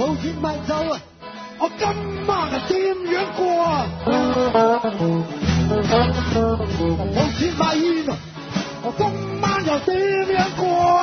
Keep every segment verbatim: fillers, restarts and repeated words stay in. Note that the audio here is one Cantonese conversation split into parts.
冇錢買酒啊！我今晚係點樣過啊？冇錢買煙啊！我今晚又點樣過啊？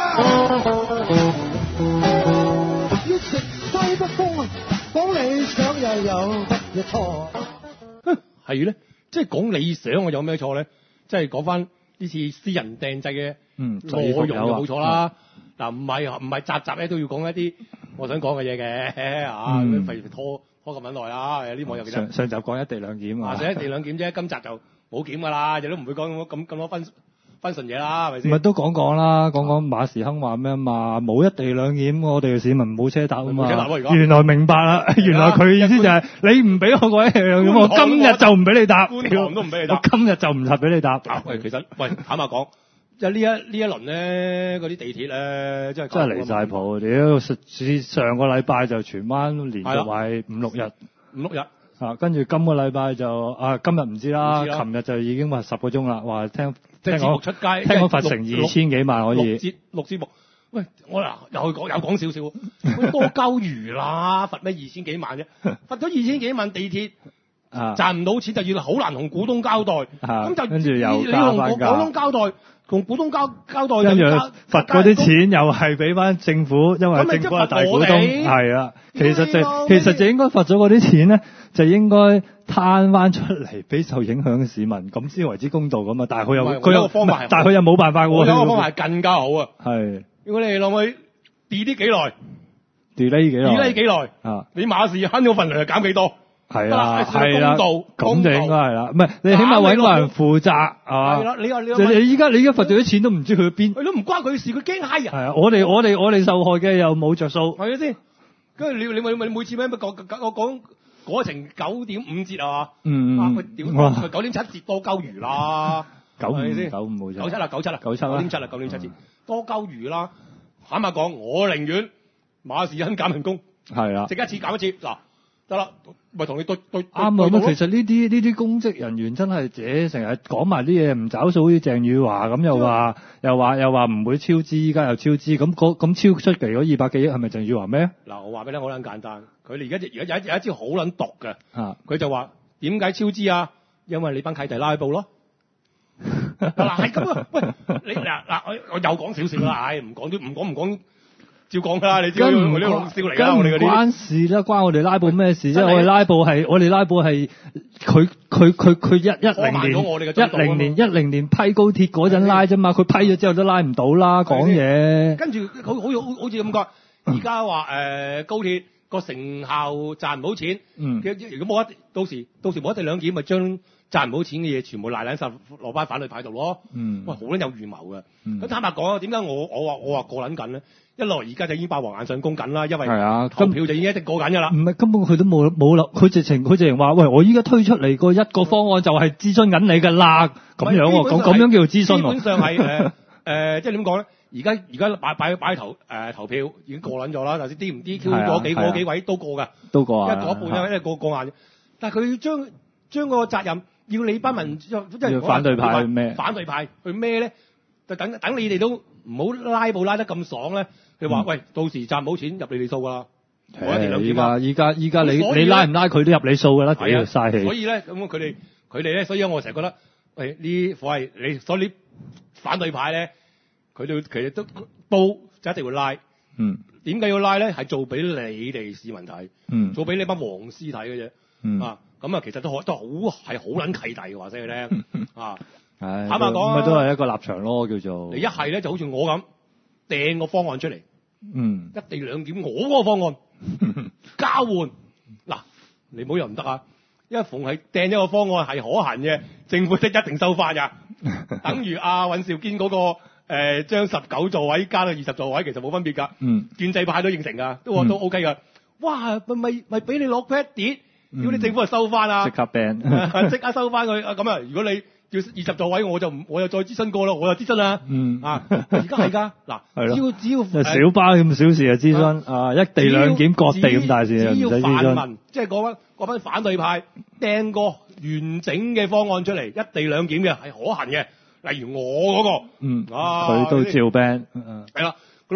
要食西北風啊！講理想又有乜嘢錯？ 係咧，即係講理想我有咩錯咧？即係講翻呢次私人訂製嘅嗯內容就冇錯啦。嗱，唔係唔係集集咧都要講一啲我想講嘅嘢嘅啊， 嗯費事拖拖咁撚耐啊！有啲網友其實上上集講一地兩檢啊， 上一地兩檢啫，今集就冇檢噶啦，亦都唔會講咁咁咁多分分順嘢啦，係咪先？ 咪都講講啦，講講馬時亨話咩嘛，冇一地兩檢，我哋嘅市民冇車搭啊嘛。 冇車搭喎而家原來明白啦，原來佢意思就係你唔俾我個一地兩檢，我今日就唔俾你搭， 觀塘都唔俾你搭我今日就唔實俾你搭。 喂，其實喂，坦白講，即係呢一呢一輪咧，嗰啲地鐵咧，真係真係離晒譜，屌！上個禮拜就荃灣連續壞五六日， 五六日啊，跟住今個禮拜就啊，今日唔知啦， 唔知啦琴日就已經話十個鐘啦，話聽即係節聽講目出街， 聽講罰成二千幾萬可以。 錄節錄節目，喂，我嗱又講又講少少，喂多鳩餘啦，罰咩二千幾萬啫？罰咗二千幾萬地鐵。 啊！ 賺唔到錢就要好難同股東交代，咁、 啊、 就跟住又你同股東交代，同股東交交代， 跟住就罰嗰啲錢又係俾翻政府，因為政府係大股東，係啦。其實就其實就應該罰咗嗰啲錢咧，就應該攤翻出嚟俾受影響嘅市民，咁先為之公道咁啊！但係佢又佢又但係佢又冇辦法喎。 我有個方法係更加好啊！ 係， 如果你落去 delay 幾耐 delay 幾耐 delay 幾耐啊？ 你馬士亨嗰份糧減幾多？ 係啦，係啦，咁公道就應該係啦。唔係你起碼揾個人負責係嘛？ 係啦，你話你你依家你依家罰咗啲錢都唔知去邊。 佢都唔關佢事，佢驚閪人。 係啊，我哋我哋我哋受害嘅又冇着數。 係咪先？跟住你你咪每次咩乜講我講嗰程九點五折啊嘛？ 嗯啊佢屌佢九點七折多鳩餘啦。 九五先？ 九五冇錯。 九七啦，九七啦， 九七九點七啦，九點七折多鳩餘啦。坦白講，我寧願馬士亨減人工。 係啦。 食一次減一次嗱。得啦，咪同你對對啱啊！咁其實呢啲呢啲公職人員真係自成日講埋啲嘢唔找數，好似鄭宇華咁又話又話又話唔會超支，依家又超支，咁咁超出嚟嗰二百幾億係咪鄭宇華咩？ 嗱，我話俾你聽，好撚簡單，佢哋而家而家有一有一招好撚毒嘅， 啊， 佢就話點解超支啊？因為你班契弟拉布咯。嗱係咁啊，喂，你嗱嗱我我又講少少啦，唉，唔講都唔講唔講。照講㗎啦，你知我呢個笑嚟㗎，我哋嗰啲關事啦，關我哋拉布咩事啫？我哋拉布係我哋拉布係佢佢佢佢一一零年一零年一零年批高鐵嗰陣拉啫嘛，佢批咗之後都拉唔到啦，講嘢。 跟住好好好好似咁講，而家話誒高鐵個成效賺唔到錢， 嗯， 如果冇一到時到時冇一地兩檢，咪將賺唔到錢嘅嘢全部賴撚曬落班反對派度咯。 嗯， 喂，好撚有預謀嘅。咁、 嗯、 坦白講，點解我我話我話過撚緊咧？一來而家就已經霸王硬上弓緊啦，因為係啊， 投票就已經一定過緊㗎啦。 唔係根本佢都冇冇啦，佢直情佢直情話：喂，我依家推出嚟個一個方案就係諮詢緊你㗎啦，咁樣喎，咁咁樣叫做諮詢喎。 基本上係誒誒，即係點講咧？而家而家擺擺擺投誒、呃、投票已經過撚咗啦，頭先 D 唔 D Q 嗰幾嗰幾位都過㗎， 都過啊， 一過一半因為過過硬。但係佢將將個責任要你班民即係反對派去孭， 反對派去孭咧，就等等你哋都唔好拉布拉得咁爽咧。佢話、嗯：喂，到時賺唔到錢入你哋數㗎啦。 依家依家依家你你拉唔拉佢都入你數㗎啦，係啊，嘥氣。 所以咧，咁佢哋佢哋咧，所以我成日覺得，喂，呢火係你，所以反對派咧，佢哋其實都都就一定會拉。 嗯。點解要拉咧？係做俾你哋市民睇。 嗯。 做俾你班黃絲睇嘅啫。 嗯。 啊，咁啊，其實都都好係好撚契弟嘅話聲佢聽。啊。 唉。 坦白講， 咪都係一個立場咯，叫做。 你一係咧就好似我咁掟個方案出嚟。 嗯。 一地兩檢，我嗰個方案交換嗱，你冇又唔得啊！因為逢係掟一個方案係可行嘅，政府即一定收翻㗎。等於阿尹兆堅嗰個誒將十九座位加到二十座位，其實冇分別㗎。 嗯， 建制派都應承㗎，都話都 OK 㗎。哇，咪咪咪俾你攞 credit，如果你政府就收翻啊， 即刻 ban， 即刻收翻佢啊！咁啊，如果你要二十座位，我就唔，我又再諮詢過啦，我又諮詢啦。 嗯啊，而家係㗎，嗱，只要只要小巴咁小事就諮詢啊，一地兩檢各地咁大事就唔使諮詢。 只要泛民即係嗰班嗰班反對派掟個完整嘅方案出嚟，一地兩檢嘅係可行嘅，例如我嗰個， 嗯， 啊， 佢都照 ban， 係啦，佢攞出嚟，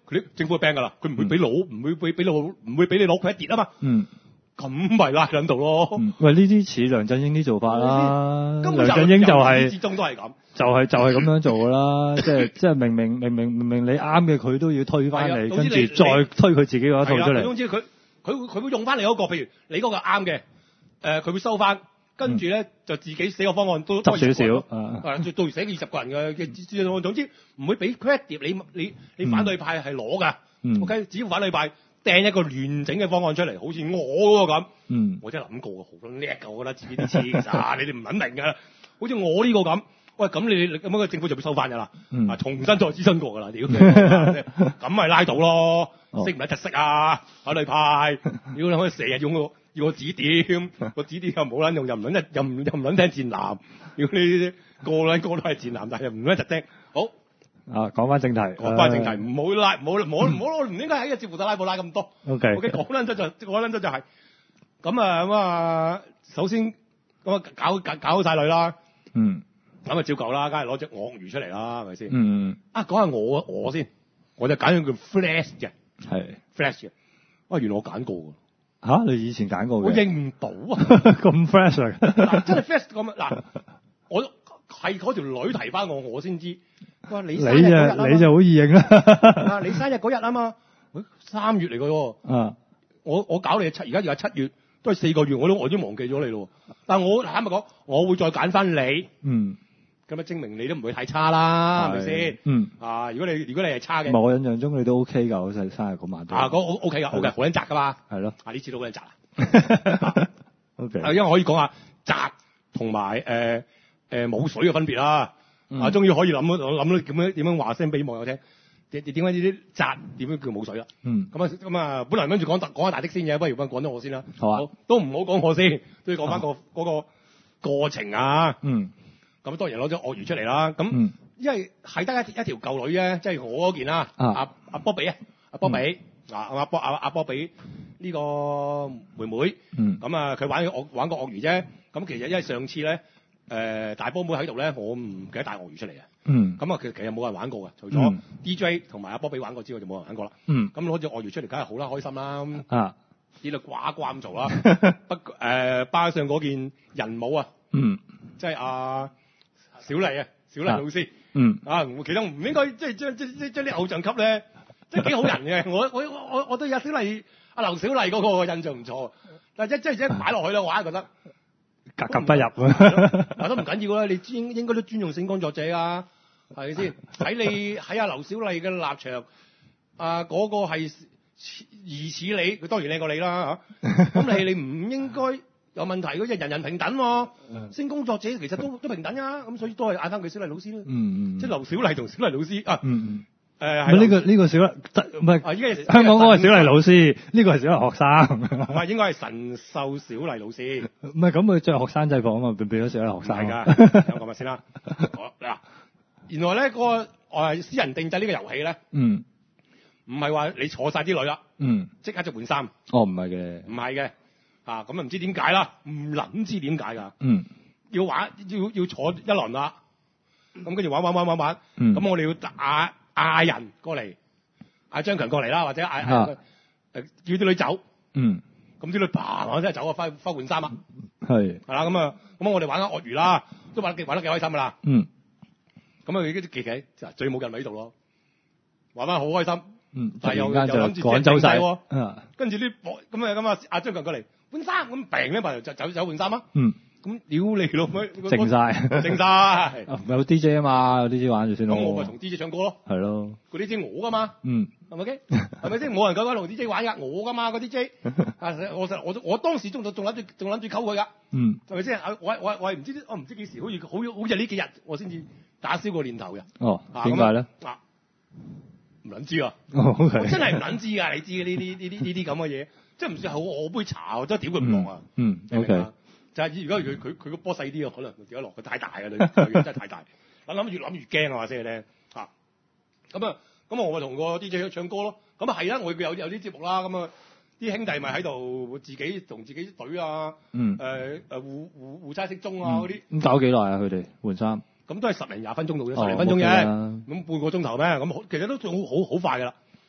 佢啲政府嘅 ban 㗎啦，佢唔會俾攞，唔會俾俾攞，唔會俾你攞 credit 啊嘛。 嗯。 咁咪拉喺度咯。 嗯、喂，呢啲似梁振英啲做法啦。 根本梁振英就係、 係、之中都係咁。 就係、是、就係、是、咁樣做㗎啦。即係即係明明明明明明你啱嘅，佢都要推翻你，跟住再推佢自己嗰一套出嚟。 總之佢佢佢會用翻你嗰、那個，譬如你嗰個啱嘅，誒、呃、佢會收翻，跟住咧、嗯、就自己寫個方案都執少少。 啊，到時寫二十個人嘅嘅資料，總之唔會俾 credit 你你你反對派係攞㗎。 嗯、 OK，只要反對派掟一個完整嘅方案出嚟，好似我嗰個咁，嗯，我真係諗過嘅，好叻㗎，我覺得自己啲黐其實你哋唔肯明㗎，好似我呢個咁，喂咁你咁樣個政府就會收翻㗎啦，嗯、啊重新再諮詢過㗎啦，屌，咁咪拉到咯，哦、識唔識特色啊？反對派，屌你可以成日用個要個指點，個指點又冇撚用，又唔撚又唔又唔撚聽戰男，屌你個撚個都係戰男，但係又唔撚特聽，好。 啊，講翻正題， 講翻正題，唔好拉，唔好唔好唔好，我唔應該喺個節目度拉布拉咁多。 O K，O K，講撚咗就講撚咗就係咁啊咁啊，首先咁啊搞搞搞好晒女啦。嗯。咁啊照舊啦，梗係攞隻鱷魚出嚟啦，係咪先？嗯嗯。啊，講下我我先，我就揀咗叫 Flash 嘅，係 Flash 嘅。哇，原來我揀過㗎。嚇、啊！你以前揀過嘅？我認唔到啊！咁 Flash 啊！嗱，真係 Flash 咁嗱，我係嗰條女提翻我，我先知。哇！你生日嗰日啊，你就好易認啦。啊，你生日嗰日啊嘛，誒三月嚟嘅喎。啊，我我搞你七，而家而家七月，都係四個月，我都我已經忘記咗你咯。但係我坦白講，我會再揀翻你。嗯。咁啊，證明你都唔會太差啦，係咪先？嗯。啊，如果你如果你係差嘅，唔係我印象中你都 OK 㗎，我細生日嗰晚都。啊，嗰 O OK 㗎，OK，好撚宅㗎嘛。係咯。啊，呢次都好撚宅啊。OK。啊，因為可以講下宅同埋誒誒冇水嘅分別啦。嗯、啊，終於可以諗到諗到點樣點樣話聲俾網友聽，點點解呢啲宅點樣叫冇水啦？嗯，咁啊咁啊，本來諗住講講下大的先嘅，不如講講咗我先啦。好啊，好都唔好講我先，都要講翻個嗰、那個過程啊。嗯，咁當然攞咗鱷魚出嚟啦。咁、嗯、因為係得一一條舊女啫，即、就、係、是、我嗰件啦。阿阿阿波比啊，阿波比啊，阿波阿阿波比呢個妹妹。嗯，咁啊，佢玩鱷玩個鱷魚啫。咁其實因為上次咧。誒、呃、大波妹喺度咧，我唔記得帶鱷魚出嚟嘅。嗯。咁啊，其實其實冇人玩過嘅，除咗 D J 同埋阿波比玩過之外，就冇人玩過啦。嗯。咁攞隻鱷魚出嚟，梗係好啦，開心啦。啊。呢度呱呱咁嘈啦。不誒、呃，包上嗰件人帽啊。嗯。即係阿小麗啊，小麗老師。嗯。啊，其實唔應該即係將即即將啲偶像級咧，即係幾好人嘅。我我我我對阿小麗、阿劉小麗嗰個印象唔錯，但係一即係一擺落去咧，我硬係覺得。格格不入啊！嗱都唔緊要啦，你應應該都尊重性工作者啊，係咪先？喺你喺阿劉小麗嘅立場，啊嗰、那個係疑似你，佢當然靚過你啦嚇。咁你你唔應該有問題嘅，即係人人平等喎、啊。性工作者其實都都平等啊，咁所以都係嗌翻佢小麗老師啦。嗯嗯。即係劉小麗同小麗老師啊。嗯嗯。誒係呢個呢、這個小麗唔係啊！依家香港嗰個小麗老師，呢、這個係小麗學生。唔係應該係神獸小麗老師。唔係咁佢着學生制服啊嘛，變變咗小麗學生。係㗎，有講咪先啦。好嗱，原來咧、那個誒私人定製呢個遊戲咧，嗯，唔係話你坐晒啲女啦，嗯，即刻就換衫。哦，唔係嘅，唔係嘅，啊咁啊唔知點解啦，唔諗知點解㗎。嗯，要玩要要坐一輪啦，咁跟住玩玩玩玩玩，咁、嗯、我哋要打。嗌人過嚟，嗌張強過嚟啦，或者嗌嗌誒叫啲女走，嗯，咁啲女啪我真係走啊，翻翻換衫啊，係係啦，咁啊，咁我哋玩緊鱷魚啦，都玩得幾玩得幾開心噶啦，嗯，咁啊，啲奇奇最冇人喺度咯，玩翻好開心，嗯，但係又又諗住趕走晒，嗯，跟住啲咁啊咁啊，阿張強過嚟換衫，咁病咧，就走走換衫啊，嗯。咁屌你咯，靜晒，靜晒，唔係有 D J 啊嘛，有 D J 玩住先咯。咁我咪同 D J 唱歌咯。係咯。嗰啲 D J 我噶嘛。嗯。係咪嘅？係咪先？冇人夠膽同 D J 玩噶，我噶嘛個 D J。啊！我實我我當時仲仲諗住仲諗住溝佢噶。嗯。係咪先？我我我係唔知我唔知幾時，好似好好似呢幾日我先至打消個念頭嘅。哦。點解咧？啊，唔撚知啊。哦，OK。我真係唔撚知㗎，你知嘅呢啲呢啲呢啲咁嘅嘢，即係唔算係我杯茶，真係屌佢唔落啊。嗯。OK。就係如果佢佢佢個波細啲啊，可能掉得落，佢太大啊，佢真係太大。我諗越諗越驚啊，話聲你聽嚇。咁啊，咁我咪同個 D J 唱歌咯。咁啊係啦，我有有啲節目啦。咁啊，啲兄弟咪喺度自己同自己隊啊，嗯，誒誒互互互猜骰盅啊嗰啲。咁搞幾耐啊？佢哋換衫？咁都係十零廿分鐘到啫，十零分鐘啫。咁半個鐘頭咩？咁其實都好好好快㗎啦。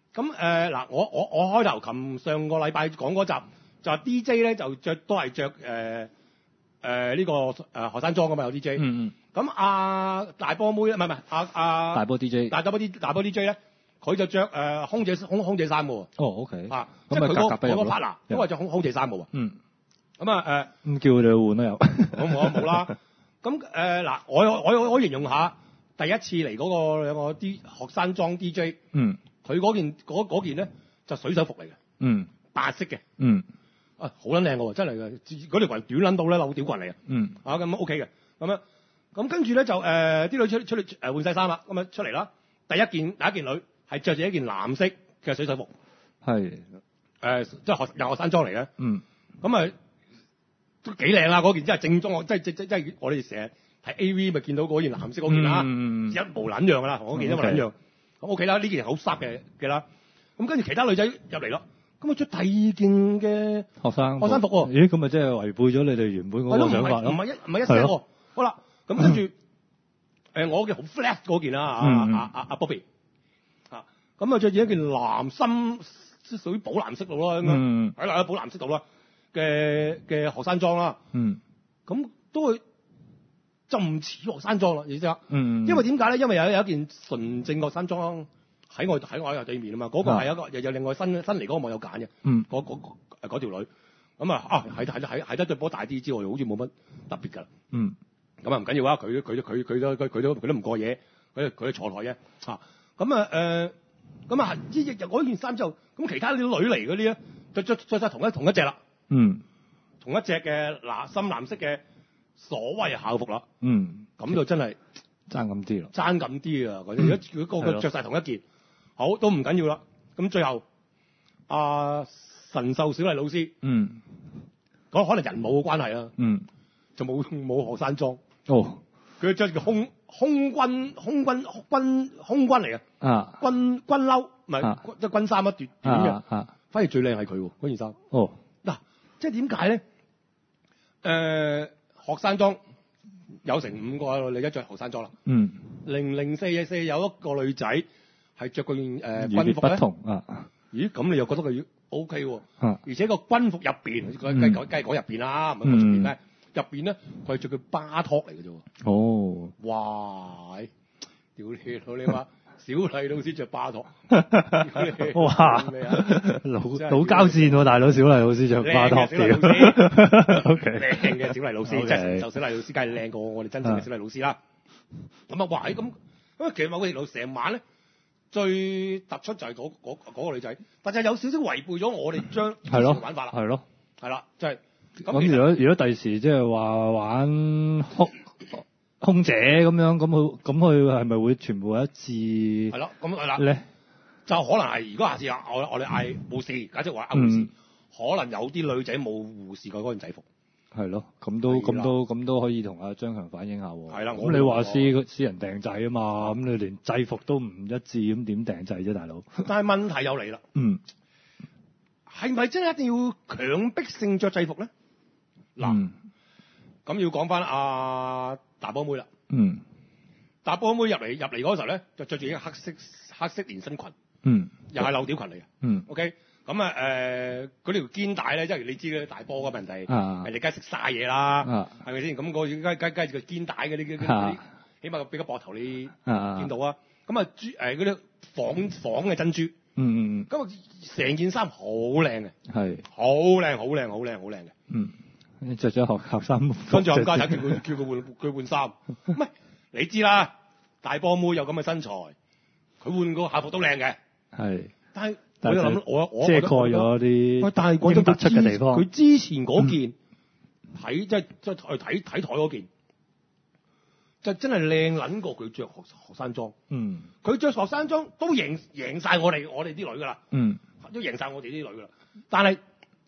咁誒嗱，我我我開頭琴上個禮拜講嗰集就係 D J 咧就着都係着誒誒呢個誒學生裝噶嘛，有 D J。 嗯嗯。 咁阿大波妹唔係唔係阿阿大波 D J。 大波 D 大波 D J 咧，佢就着誒空姐空空姐衫嘅喎。 哦 ，OK。 啊， 咁即係佢嗰咪格格不入嗰個 partner 都係着空空姐衫嘅喎。 嗯。 咁啊誒， 咁叫佢哋換啦又。 我冇冇啦。咁誒嗱，我我我我形容下第一次嚟嗰個有個啲學生裝 D J。 嗯。 佢嗰件嗰嗰件咧就水手服嚟嘅。 嗯。 白色嘅。 嗯。 啊，好撚靚嘅喎，真係嘅，嗰條裙短撚到咧，扭屌裙嚟嘅。 嗯。 啊，咁 OK 嘅，咁樣，咁跟住咧就誒啲、呃、女出出嚟誒換晒衫啦，咁啊出嚟啦。第一件第一件女係着住一件藍色嘅水手服。係。誒、呃，即係學又學生裝嚟嘅。嗯。咁啊都幾靚啦，嗰件真係正宗，即係即即即係我哋成日睇 A V 咪見到嗰件藍色嗰件啦，嗯、一模撚樣㗎啦，同嗰件一模撚樣。咁 OK 啦，呢件好濕嘅嘅啦。咁跟住其他女仔入嚟咯。咁啊，着第二件嘅學生學生服喎。 咦，咁咪即係違背咗你哋原本嗰個想法咯？ 唔係一唔係一聲喎。好啦，咁跟住誒我嘅好 flat 嗰件啦，阿阿阿阿 Bobby 啊，咁啊着住一件藍深，屬於寶藍色度咯，咁樣喺啦，寶藍色度啦嘅嘅學生裝啦。嗯。咁都會就唔似學生裝啦，你知啦。嗯。因為點解咧？因為有有一件純正學生裝。喺我喺我喺對面啊嘛，嗰、那個係一個又有另外新新嚟嗰個網友揀嘅，嗯，嗰嗰嗰條女，咁啊啊係係係係得對波大啲之外，好似冇乜特別㗎，嗯，咁啊唔緊要啊，佢佢佢佢都佢都佢都唔過夜，佢佢坐台嘅，嚇，咁啊誒，咁啊之日嗰件衫之後，咁其他啲女嚟嗰啲咧，就着着曬同一同一隻啦，嗯，同一隻嘅嗱深藍色嘅所謂校服啦，嗯，咁就真係爭咁啲咯，爭咁啲啊！嗰啲如果如果個個著曬同一件。好都唔緊要啦，咁最後阿、呃、神獸小麗老師，嗯，嗰可能人冇嘅關係啦，嗯，就冇冇學生裝，哦，佢着住空空軍空軍軍空軍嚟嘅，啊，軍軍褸唔係即係軍衫一段短嘅，啊，反而最靚係佢喎嗰件衫，哦，嗱、啊，即係點解咧？誒、呃，學生裝有成五個你而家着學生裝啦，嗯，零零四四有一個女仔。係着個件誒軍服咧，不同啊！咦，咁你又覺得佢 O K 喎？而且個軍服入邊，佢梗梗係講入邊啦，唔係講出邊咩？入邊咧，佢係着佢巴托嚟嘅啫喎。哦，哇！屌你老你話小麗老師着巴托，哇！老老交戰喎，大佬小麗老師着巴托，小麗老師 OK，靚嘅小麗老師，即係就小麗老師，梗係靚過我哋真正嘅小麗老師啦。咁啊，哇！咁咁其實某個條路成晚咧。最突出就係嗰嗰嗰個女仔，但係有少少違背咗我哋將係咯玩法啦，係咯，係啦，即係咁。如果如果第時即係話玩空空姐咁樣，咁佢咁佢係咪會全部一致？係咯，咁係啦咧，就可能係如果下次我我哋嗌護士，假設話嗌護士，嗯、可能有啲女仔冇護士嗰件制服。係咯，咁都咁都咁都可以同阿張強反映下喎。係啦，咁你話私私人訂製啊嘛，咁你連制服都唔一致，咁點訂製啫，大佬？但係問題又嚟啦。嗯，係咪真係一定要強迫性着制服咧？嗱、嗯，咁要講翻阿大波妹啦。嗯，大波妹入嚟入嚟嗰時候咧，就着住一個黑色黑色連身裙。嗯，又係漏屌裙嚟嘅。嗯 ，OK。咁啊誒嗰條肩帶咧，即係你知嘅大波嗰個人哋，人哋梗係食晒嘢啦，係咪先？咁個梗梗梗係個肩帶嗰啲嗰啲，起碼俾個膊頭你見到啊。咁啊珠誒嗰啲仿仿嘅珍珠，嗯嗯咁啊成件衫好靚嘅，係好靚好靚好靚好靚嘅。嗯，着咗學校衫，跟住冚家鏟叫佢叫佢換佢換衫，唔係你知啦，大波妹有咁嘅身材，佢換個校服都靚嘅，係，但係。我就諗，我我遮蓋咗啲，但係講咗突出嘅地方。佢之前嗰件睇、嗯、即係即係睇睇台嗰件，就真係靚撚過佢着學學生裝。嗯，佢着學生裝都贏贏曬我哋我哋啲女噶啦。嗯，都贏曬我哋啲女噶啦。但係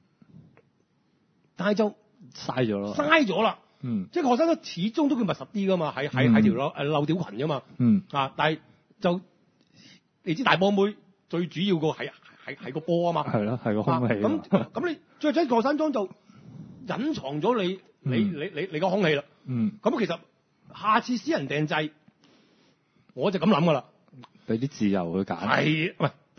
但係就嘥咗咯，嘥咗啦。嗯，即係學生裝始終都叫密實啲噶嘛，喺喺喺條褸誒漏屌裙噶嘛。嗯啊，但係就你知大波妹。最主要個係係係個波啊嘛，係咯，係個空氣。咁咁你着咗學生裝就隱藏咗你、嗯、你你你你個空氣啦。嗯。咁其實下次私人訂製，我就咁諗噶啦。俾啲自由去揀。係，喂，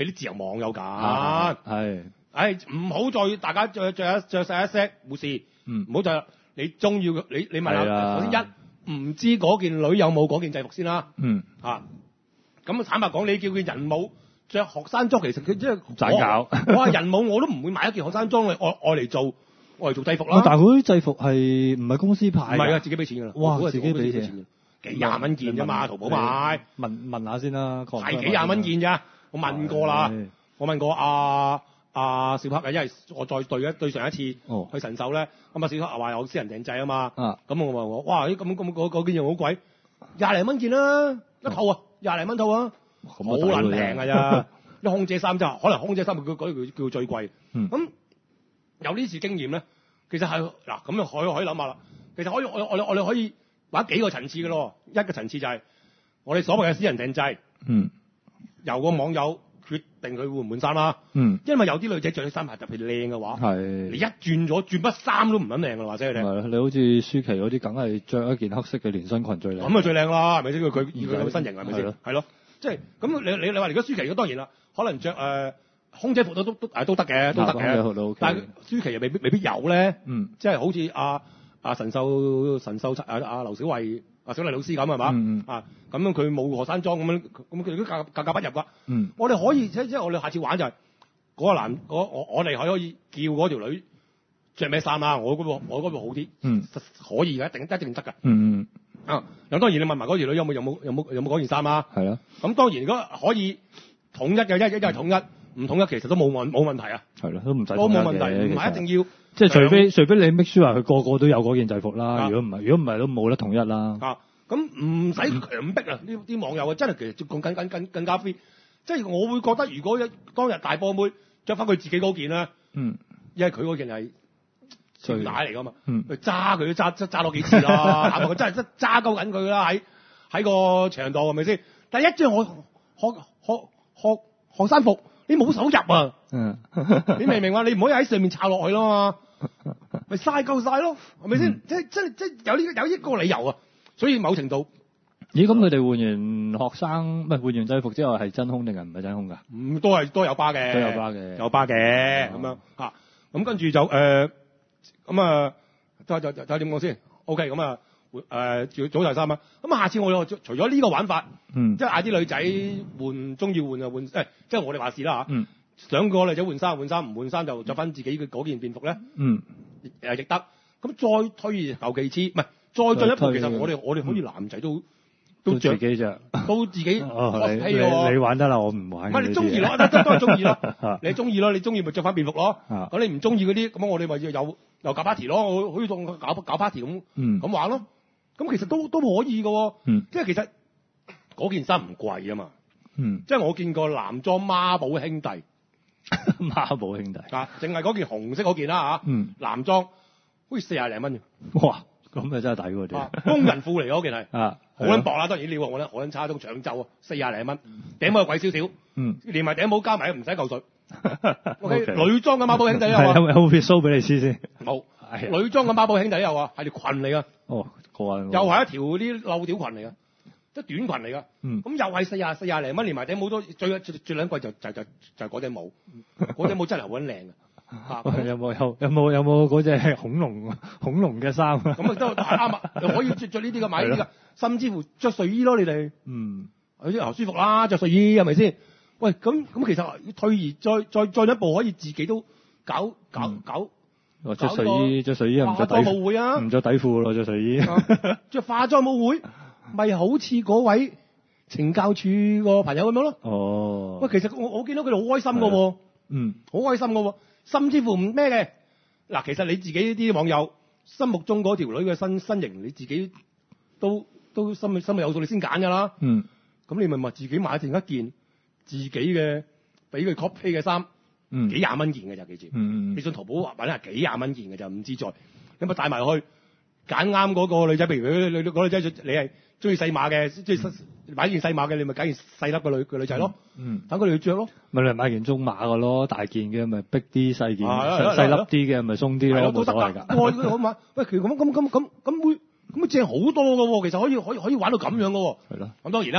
俾啲自由網友揀。 係。 唉，唔好再大家着着一着細一 set 護士， 嗯， 唔好再你中意你你問下， 係首先一唔知嗰件女有冇嗰件制服先啦。 嗯。 啊，咁坦白講，你叫佢人母着學生裝，其實佢即係賺搞。 我話人母我都唔會買一件學生裝嚟愛愛嚟做愛嚟做制服啦。 但係佢啲制服係唔係公司派？ 唔係啊，自己俾錢㗎啦。 哇， 我自己俾錢， 幾廿蚊件啫嘛，淘寶買。 問問下先啦， 係幾廿蚊件咋？我問過啦，我問過阿。阿小黑啊，因為我再對一對上一次去神獸咧，咁啊小黑話有私人訂製啊嘛，咁、啊、我話我哇，咁咁咁嗰件嘢好貴，廿零蚊件啦，一套啊，廿零蚊套啊，好撚平㗎咋，一空姐衫咋，可能空姐衫佢嗰啲叫最貴，咁、嗯、有呢次經驗咧，其實係嗱咁就可以可以諗下啦，其實可以我我我哋可以玩幾個層次嘅咯，一個層次就係我哋所謂嘅私人訂製，嗯，由個網友決定佢換唔換衫啦，嗯，因為有啲女仔着啲衫係特別靚嘅話，係你一轉咗轉乜衫都唔撚靚嘅話，即係你係咯， 你好似舒淇嗰啲，梗係着一件黑色嘅連身裙最靚， 咁啊最靚啦，係咪先？佢佢以佢咁嘅身形係咪先？係咯，即係咁你你你話如果舒淇，如果當然啦，可能着誒、呃、空姐服都都都誒都得嘅，都得嘅，但係舒淇又未必未必有咧，嗯，即係好似阿阿神獸神獸阿阿劉小慧。啊，小麗老師咁係嘛？嗯、啊，咁樣佢冇學生裝咁樣，咁佢都格格格不入㗎。嗯，我哋可以即即係我哋下次玩就係、是、嗰、那個男，我我哋可以叫嗰條女着咩衫啊？我嗰部我嗰部好啲。嗯，可以嘅，一定一定得㗎。嗯嗯。啊，咁當然你問埋嗰條女有冇有冇有冇有冇嗰件衫啊？係啊。咁當然如果可以統一嘅，一一係統一，唔統一其實都冇問冇問題啊。係咯，都唔使。都冇問題，唔係一定要。 即係除非除非你 make sure 話佢個個都有嗰件制服啦，如果唔係，如果唔係都冇得統一啦。 啊，咁唔使強迫啊！呢啲網友啊，真係其實仲更更更更加 free。即係我會覺得，如果一當日大波妹着翻佢自己嗰件咧，嗯，因為佢嗰件係最奶嚟噶嘛，嗯，揸佢都揸揸揸多幾次啦，係咪？佢真係真揸鳩緊佢啦，喺喺個場度係咪先？但係一張我學學學學生服。你冇手入啊！嗯，你明唔明話？你唔可以喺上面插落去咯嘛，咪嘥夠晒咯，係咪先？即係即係即係有呢個有一個理由啊！所以某程度， 咦？咁佢哋換完學生唔係換完制服之後係真空定係唔係真空㗎？ 嗯，都係都有疤嘅， 都有疤嘅， 有疤嘅咁樣嚇。咁跟住就誒咁啊，再再再點講先 ？OK，咁啊誒早早齊衫啊！咁下次我除咗呢個玩法，嗯，即係嗌啲女仔換，中意換就換，誒，即係我哋話事啦嚇。嗯，想個女仔換衫換衫，唔換衫就着翻自己嘅嗰件便服咧。嗯，誒亦得。咁再退後其次，唔係再進一步，其實我哋我哋好似男仔都都著自己著， 都自己 cosplay 喎。你你玩得啦，我唔玩。 唔係你中意咯，都都係中意咯。你中意咯，你中意咪着翻便服咯。咁你唔中意嗰啲，咁我哋咪要有有搞 party 咯，我好似當搞搞 party 咁咁玩咯。咁其實都都可以嘅，嗯，即係其實嗰件衫唔貴啊嘛，嗯，即係我見過男裝孖寶兄弟， 孖寶兄弟啊，淨係嗰件紅色嗰件啦嚇，嗯，男裝好似四廿零蚊嘅， 哇，咁啊真係抵喎啲， 工人褲嚟嗰件係，啊，好撚薄啦，當然料我咧我撚差到搶走啊，四廿零蚊，頂帽又貴少少，嗯，連埋頂帽加埋唔使嚿水 ，OK，女裝嘅孖寶兄弟有啊， 有冇片 show 俾你試先？ 冇，女裝嘅孖寶兄弟有啊，係條裙嚟噶，哦。又係一條啲漏屌裙嚟噶，即係短裙嚟噶。嗯，咁又係四廿四廿零蚊，連埋頂帽都最最最兩貴就就就就嗰頂帽，嗰頂帽真係好撚靚嘅。 有冇有有冇有冇嗰隻恐龍恐龍嘅衫？ 咁啊都啱啊，又可以着着呢啲嘅買呢啲㗎，甚至乎着睡衣咯，你哋。嗯，有啲舒服啦，着睡衣係咪先？喂，咁咁其實退而再再再一步，可以自己都搞搞、嗯、搞。 哦，着睡衣，着睡衣唔着底褲，會啊，唔着底褲咯，着睡衣。 着化妝舞會，咪好似嗰位懲教處個朋友咁樣咯。哦。喂，其實我我見到佢哋好開心噶喎。嗯。好開心噶喎，甚至乎唔咩嘅。嗱，其實你自己啲網友心目中嗰條女嘅身身形，你自己都都心裏心裏有數，你先揀噶啦。嗯。咁你咪咪自己買定一件自己嘅俾佢 copy 嘅衫。嗯，幾廿蚊件嘅就記住，嗯嗯，你上淘寶買咧係幾廿蚊件嘅就唔自在，咁咪帶埋去揀啱嗰個女仔，譬如佢女嗰女仔你係中意細碼嘅，中意買件細碼嘅，你咪揀件細粒嘅女嘅女仔咯，嗯，等佢哋去着咯， 咪你買件中碼嘅咯，大件嘅咪逼啲細件，細粒啲嘅咪鬆啲咯，冇所謂㗎。 好嘛，喂，其實咁咁咁咁咁會咁正好多㗎喎，其實可以可以可以玩到咁樣㗎喎，係咯。咁當然啦，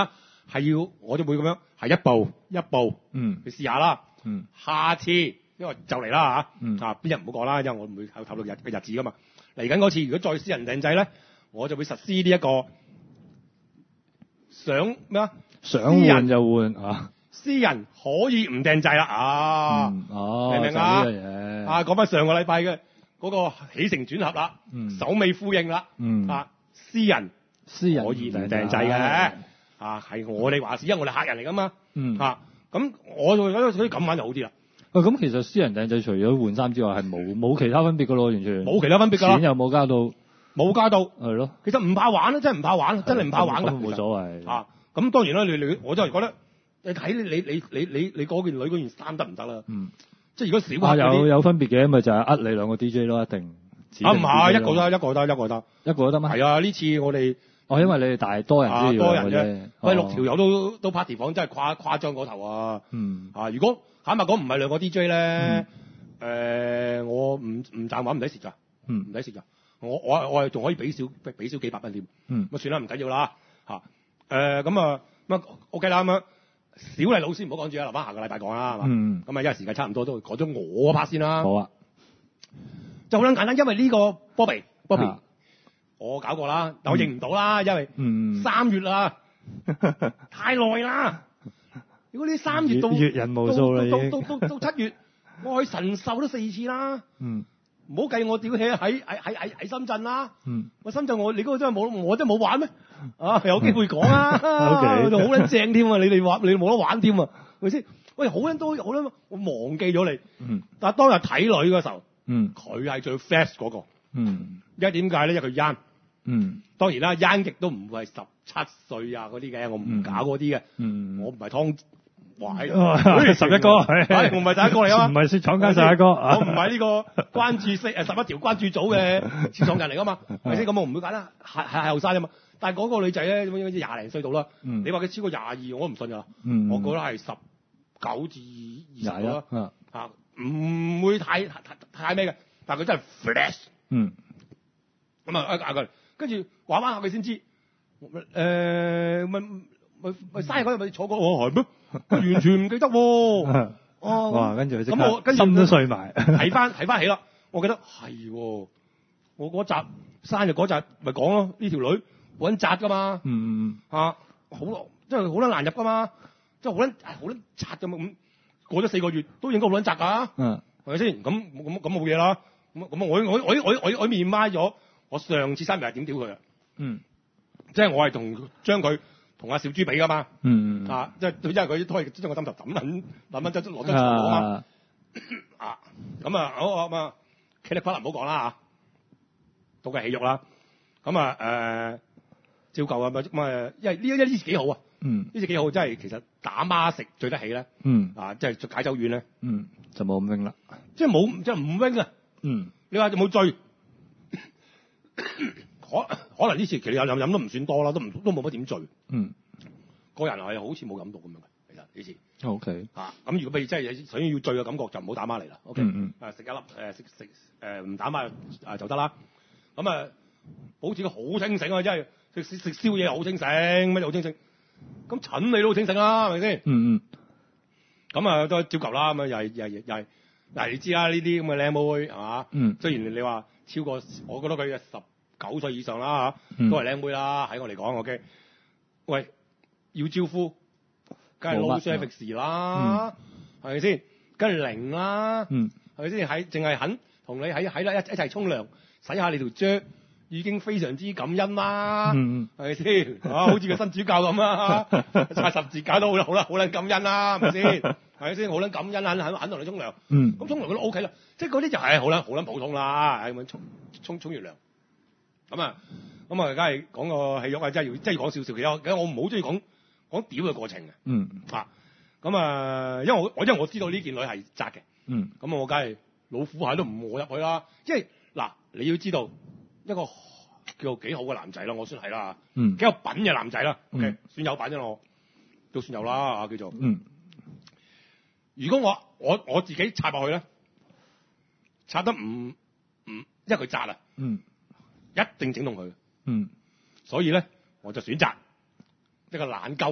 係要我就會咁樣係一步一步， 嗯你試下啦。 嗯下次因為就嚟啦嚇， 嗯啊邊日唔好講啦，因為我唔會透露日嘅日子噶嘛。嚟緊嗰次如果再私人訂製咧，我就會實施呢、這、一個想咩啊？ 想換就換啊！ 私人可以唔訂製啦啊！ 嗯、哦， 明唔明啊？ 就呢樣嘢啊，講翻上個禮拜嘅嗰個起承轉合啦， 嗯首尾呼應啦， 嗯啊，私人私人可以唔訂製嘅，啊，係我哋話事，因為我哋客人嚟噶嘛， 嗯啊，咁我就覺得所以咁玩就好啲啦， 喂，咁其實私人訂製除咗換衫之外，係冇冇其他分別噶咯，完全冇其他分別㗎啦， 錢又冇加到， 冇加到， 係咯， 其實唔怕玩啦，真係唔怕玩，真係唔怕玩㗎， 冇其實所謂啊，咁當然啦，你你我真係覺得你睇你你你你你嗰件女嗰件衫得唔得啦？ 嗯， 即係如果小啊客嗰啲有有分別嘅，咪就係呃你兩個 D J 咯，一定。 啊唔係，一個得， 得，一個得，一個得， 一個得咩？ 係啊，呢次我哋。 哦，因為你哋大多人啊， 都要多人啫， 啫。 喂， 哦六條友都都 party 房真係誇誇張嗰頭啊！ 嗯啊，如果坦白講唔係兩個 D J 咧，誒、 嗯呃，我唔唔賺話唔使蝕㗎， 嗯唔使蝕㗎。我我我係仲可以俾少俾少幾百蚊添。 嗯咁算啦，唔緊要啦嚇。誒咁啊咁啊 OK 啦咁樣。小麗老師唔好講住啊，留翻下個禮拜講啦，係嘛？ 嗯咁啊，因為時間差唔多，都講咗我 part 先啦。 好啊， 就好撚簡單，因為呢個 Bobby Bobby、 啊我搞過啦，但我認唔到啦，因為嗯三月啦。太耐啦！如果你三月到月月人無數啦已經到到到到到七月，我去神獸都四次啦。 嗯唔好計我屌起喺喺喺喺喺深圳啦。 嗯， 我深圳我你嗰個真係冇，我真係冇玩咩？啊，有機會講啊 OK 就好撚正添啊！你哋玩你冇得玩添啊？係咪先？喂，好撚多好撚，我忘記咗你。 嗯但係當日睇女嗰時候， 嗯佢係最 fast 嗰個。 嗯因為點解咧？因為佢 young。 嗯當然啦，young 極都唔會係十七歲啊嗰啲嘅，我唔搞嗰啲嘅。 嗯， 我唔係湯，哇！ 十一哥， 係我唔係第一個嚟啊嘛， 唔係雪廠街十一哥， 我唔係呢個關注式誒十一條關注組嘅始創人嚟噶嘛，係咪先？咁我唔會揀啦，係係後生啫嘛。但係嗰個女仔咧，咁樣廿零歲到啦， 嗯你話佢超過廿二，我都唔信㗎啦。 嗯我覺得係十九至二十啦， 啊啊，唔會太太太咩嘅，但係佢真係 flash。 嗯咁啊，嗌佢，跟住玩玩下佢先知，誒咪咪咪嘥嗰日咪坐過，我係咩？完全唔記得喎。哦， 哇！跟住佢即咁我跟住刻心都碎埋。 睇翻睇翻起啦，我記得係喎，我嗰集生日嗰集咪講咯，呢條女好撚窄噶嘛， 嗯嗯嚇好即係好撚難入噶嘛，即係好撚好撚窄噶嘛咁，過咗四個月都應該好撚窄㗎， 嗯係咪先？咁咁咁冇嘢啦，咁咁我我我我我我面麥咗。我上次生日係點屌佢啊？ 嗯， 即係我係同將佢同阿小豬比噶嘛。 嗯啊，即係因為佢都係將個心頭抌撚抌撚，即係攞張床攞嘛。啊，咁啊好咁啊，茄哩不能唔好講啦嚇，都係戲肉啦。咁啊誒，照舊啊咪咁啊，因為呢一呢次幾好啊。 嗯， 呢次幾好，真係其實打孖食最得起咧。 嗯啊，即係解酒丸咧。 嗯，就冇咁 wing 啦。 即係冇即係唔 wing 啊。 嗯， 你話有冇醉？可可能呢次其實飲飲飲都唔算多啦，都唔都冇乜點醉。 嗯， 個人係好似冇飲到咁樣嘅，其實呢次。 O K。 啊，咁如果譬如真係想要醉嘅感覺，就唔好打孖嚟啦。O K。 嗯啊，食一粒誒食食誒唔打孖啊就得啦。咁啊，保持個好清醒啊，真係食食食宵夜好清醒，乜嘢好清醒？咁診你都好清醒啦，係咪先？ 嗯嗯。 咁啊都照舊啦，咁啊又係又係又係嗱，你知啦，呢啲咁嘅靚妹係嘛？ 嗯。 雖然你話超過，我覺得佢十九歲以上啦嚇， 嗯都係靚妹啦。喺我嚟講，OK。喂，要招呼，梗係冇乜 low service 啦，係咪先？梗係零啦， 嗯， 係咪先？喺淨係肯同你喺喺啦一一齊沖涼，洗下你條啫，已經非常之感恩啦， 嗯係咪先？啊，好似個新主教咁啊，拆十字架都好啦，好啦，好撚感恩啦，係咪先？係咪先？好撚感恩，肯肯肯同你沖涼， 嗯， 咁沖涼佢都 OK 啦，即係嗰啲就係好撚好撚普通啦，係咁樣沖沖沖完涼，咁啊咁啊，梗係講個戲肉啊，真係要真係要講少少。其實其實我唔好中意講講屌嘅過程嘅， 嗯， 啊，咁啊，因為我我因為我知道呢件女係窄嘅， 嗯， 咁我梗係老虎蟹都唔餓入去啦。因為嗱，你要知道一個叫做幾好嘅男仔啦，我算係啦， 嗯， 幾有品嘅男仔啦，OK， 嗯算有品啫我，都算有啦啊叫做。 嗯， 如果我我我自己插落去咧，插得唔唔，因為佢窄啊， 嗯， 一定整痛佢。 嗯， 所以咧，我就選擇一個懶鳩啦。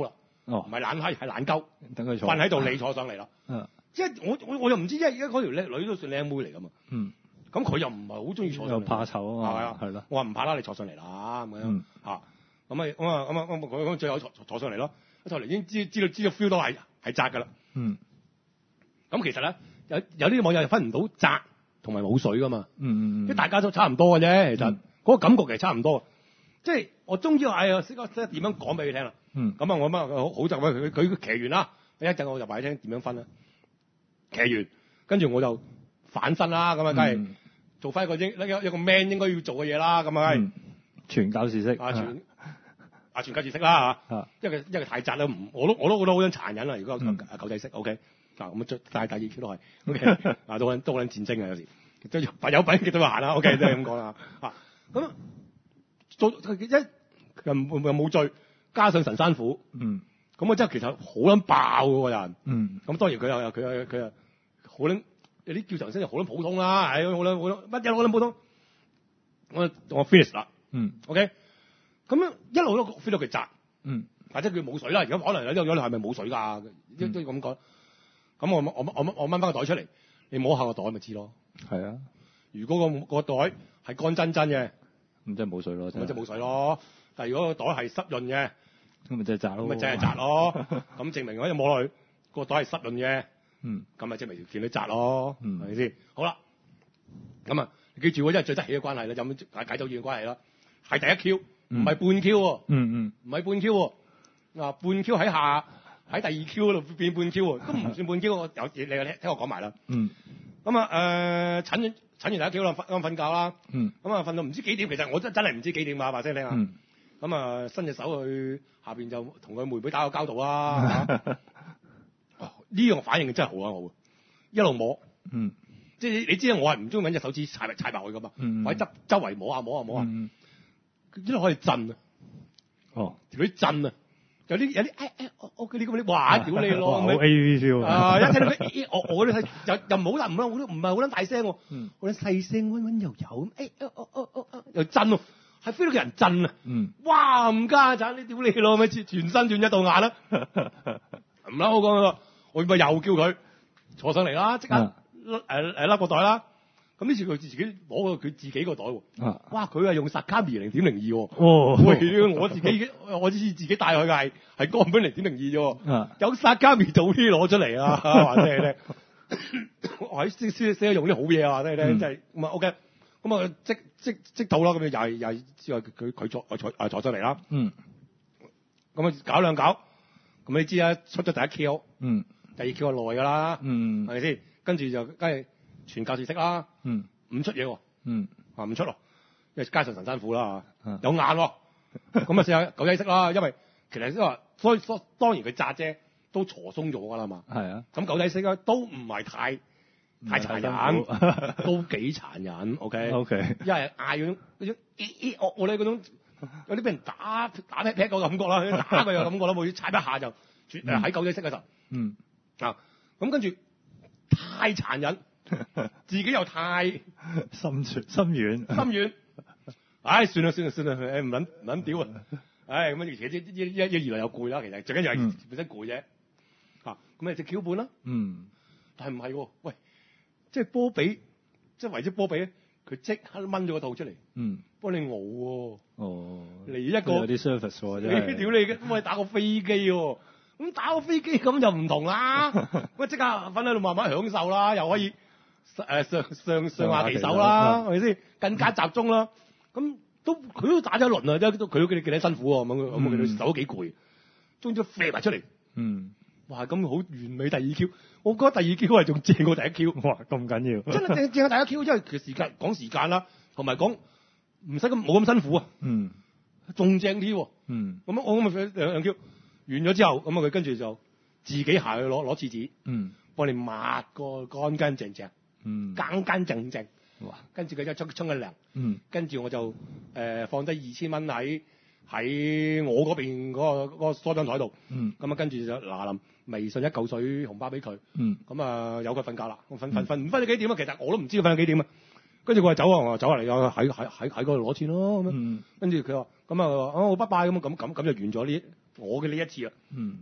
哦唔係懶閪係懶鳩， 等佢坐瞓喺度你坐上嚟啦。 嗯即係我我我又唔知，因為而家嗰條靚女都算靚妹嚟噶嘛。 嗯， 咁佢又唔係好中意坐上嚟， 又怕醜啊嘛， 係啊， 係咯。 我話唔怕啦，你坐上嚟啦咁樣嗯嚇。咁啊咁啊咁啊咁佢佢最後坐坐上嚟咯，坐嚟已經知知道知道 feel 到係係窄㗎啦。 嗯咁其實咧有有啲網友係分唔到窄同埋冇水噶嘛。 嗯嗯即係大家都差唔多嘅啫，其實嗰、 嗯個感覺其實差唔多。即係我終於哎呀識得識得點樣講俾佢聽啦。 嗯咁啊我咁啊好好就佢佢佢騎完啦，一陣我就話你聽點樣分啦。騎完跟住我就反身啦，咁啊梗係嗯做翻一個應一個一個 man 應該要做嘅嘢啦，咁啊嗯傳教士式啊全啊全教士式啦嚇， 啊因為因為太窄啦，唔我都我都覺得好撚殘忍啦。如果嗯狗狗仔式 OK 啊咁啊最但係第二 Q 都係 OK 啊都撚都撚戰爭啊有時，即係有品嘅都會行啦 OK 都係咁講啦啊咁做一又唔又冇罪，加上神山虎。 嗯咁我真係其實好撚爆嘅個人， 嗯咁當然佢又佢又佢又好撚有啲叫長聲就好撚普通啦，係好撚好撚乜嘢好撚普通。我我 finish 啦嗯 ，OK，咁樣一路都 feel 到佢窄， 嗯或者佢冇水啦。而家可能有啲有啲係咪冇水㗎？都都咁講。咁我我我我掹翻個袋出嚟，你摸下個袋咪知咯。 係啊， 如果個個袋係乾真真嘅， 咁即係冇水咯， 咁咪即係冇水咯。但係如果個袋係濕潤嘅， 咁咪即係窄咯， 咁咪真係窄咯。咁證明我一摸落去個袋係濕潤嘅。 嗯咁咪即係咪見到窄咯， 嗯係咪先？好啦，咁啊，記住喎，因為最得起嘅關係啦，就咁解解酒宴嘅關係啦，係第一 Q，唔係半 Q 喎， 嗯嗯唔係半 Q 喎，啊半 Q 喺下喺第二 Q 嗰度變半 Q 喎，都唔算半 Q，我有你你聽我講埋啦。 嗯咁啊誒，診完診完第一 Q 啦，瞓啱瞓覺啦， 嗯咁啊瞓到唔知幾點，其實我真真係唔知幾點啊，話聲聽下。 嗯咁啊伸隻手去下邊就同佢妹妹打個交道啊，呢個反應真係好啊好。一路摸， 嗯即係你你知啦，我係唔中意揾隻手指踩埋踩埋去噶嘛， 嗯我喺周周圍摸下摸下摸下， 嗯一路可以震啊， 哦， 條女震啊，有啲有啲誒誒我我嗰啲咁啲，哇屌你咯， 好咁 A V feel 啊一聽到啲我我啲係又又唔好啦唔好啦，唔係好撚大聲喎， 嗯好撚細聲溫溫柔柔咁，誒哦哦哦哦又震喎，係 feel 到個人震啊， 嗯哇唔家陣你屌你咯，咪全全身轉一道眼啦，唔啦我講我咪又叫佢坐上嚟啦，即刻。 啊誒誒甩個袋啦，咁呢次佢自己攞個佢自己個袋喎， 啊哇！佢係用薩卡米零點零二喎， 哦喂！我自己已經我知自己帶佢嘅係係岡本零點零二啫喎， 啊有薩卡米早啲攞出嚟啊！話俾你聽，我喺識識識得用啲好嘢啊！話俾你聽，真係咁啊 OK，咁啊即即即到啦，咁又係又係之後佢佢坐坐啊坐上嚟啦， 嗯咁啊搞兩搞，咁你知啦，出咗第一 Q， 嗯第二 Q 係耐㗎啦， 嗯係咪先？跟住就梗係傳教士式啦， 嗯唔出嘢喎， 嗯啊唔出咯，因為加上神山虎啦， 啊有眼喎，咁啊試下狗仔式啦，因為其實都話，所以所當然佢紮啫，都挫鬆咗㗎啦嘛， 係啊， 咁狗仔式咧都唔係太太殘忍，都幾殘忍，OK， OK 因為嗌嗰種嗰種咦咦惡惡咧嗰種，有啲俾人打打劈劈個感覺啦，打佢有感覺啦，冇踩一下就誒喺狗仔式嗰陣嗯啊，咁跟住太殘忍。自己又太心存心軟心軟，唉，算啦算啦算啦，誒唔撚唔撚屌啊！唉，咁啊，其實一一一一二來又攰啦，其實最緊要係本身攰啫。嚇，咁咪隻 Q 半啦。 嗯， 但係唔係喎？喂，即係波比，即係為咗波比咧，佢即刻掹咗個套出嚟， 嗯， 幫你熬喎。 哦， 嚟一個有啲 service 喎，真係。 你屌你嘅，咁我打個飛機喎。咁打個飛機咁就唔同啦，咁即刻瞓喺度慢慢享受啦，又可以。誒上上上下其手啦，係咪先？更加集中啦。咁都佢都打咗一輪啊，即都佢都幾幾辛苦喎。咁咁佢哋手都幾攰，終於飛埋出嚟。 嗯， 哇！咁好完美第二 Q，我覺得第二 Q 係仲正過第一 Q。 哇！咁緊要。 真係正正過第一 Q，因為其實時間講時間啦，同埋講唔使咁冇咁辛苦啊。 嗯， 仲正啲喎。 嗯。 咁我咁咪兩兩 Q 完咗之後，咁啊佢跟住就自己下去攞攞廁紙， 嗯， 幫你抹個乾乾淨淨。 嗯， 乾乾淨淨， 哇！ 跟住佢就沖沖個涼， 嗯， 跟住我就誒、呃、放低二千蚊喺喺我嗰邊嗰、嗰個嗰、嗰個梳妝台度， 嗯， 咁啊跟住就嗱臨微信一嚿水紅包俾佢， 嗯， 咁啊由佢瞓覺啦，我瞓瞓瞓唔瞓到幾點啊？其實我都唔知佢瞓到幾點啊。跟住佢話走啊，我話走嚟啊，喺喺喺喺嗰度攞錢咯咁樣， 嗯， 跟住佢話咁啊，哦我拜拜咁咁咁咁就完咗呢我嘅呢一次啦。 嗯，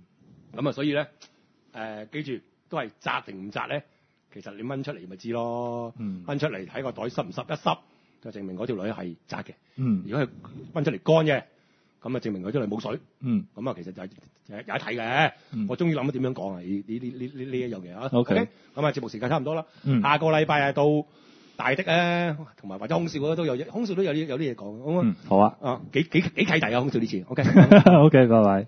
咁啊，所以咧誒、呃，記住都係紮定唔紮咧，其實你掹出嚟咪知咯。 嗯， 掹出嚟睇個袋濕唔濕，一濕就證明嗰條女係紮嘅。 嗯， 如果係掹出嚟乾嘅，咁啊證明嗰條女冇水。 嗯， 咁啊其實就係有有得睇嘅。 嗯、 我終於諗咗點樣講啊！呢呢呢呢呢呢一樣嘢啊。 OK， 咁啊節目時間差唔多啦。 嗯， 下個禮拜啊到大的咧，同埋或者空少都有，空少都有啲有啲嘢講。 嗯，好啊。 啊幾幾幾契弟啊空少呢次。OK。 OK，拜拜。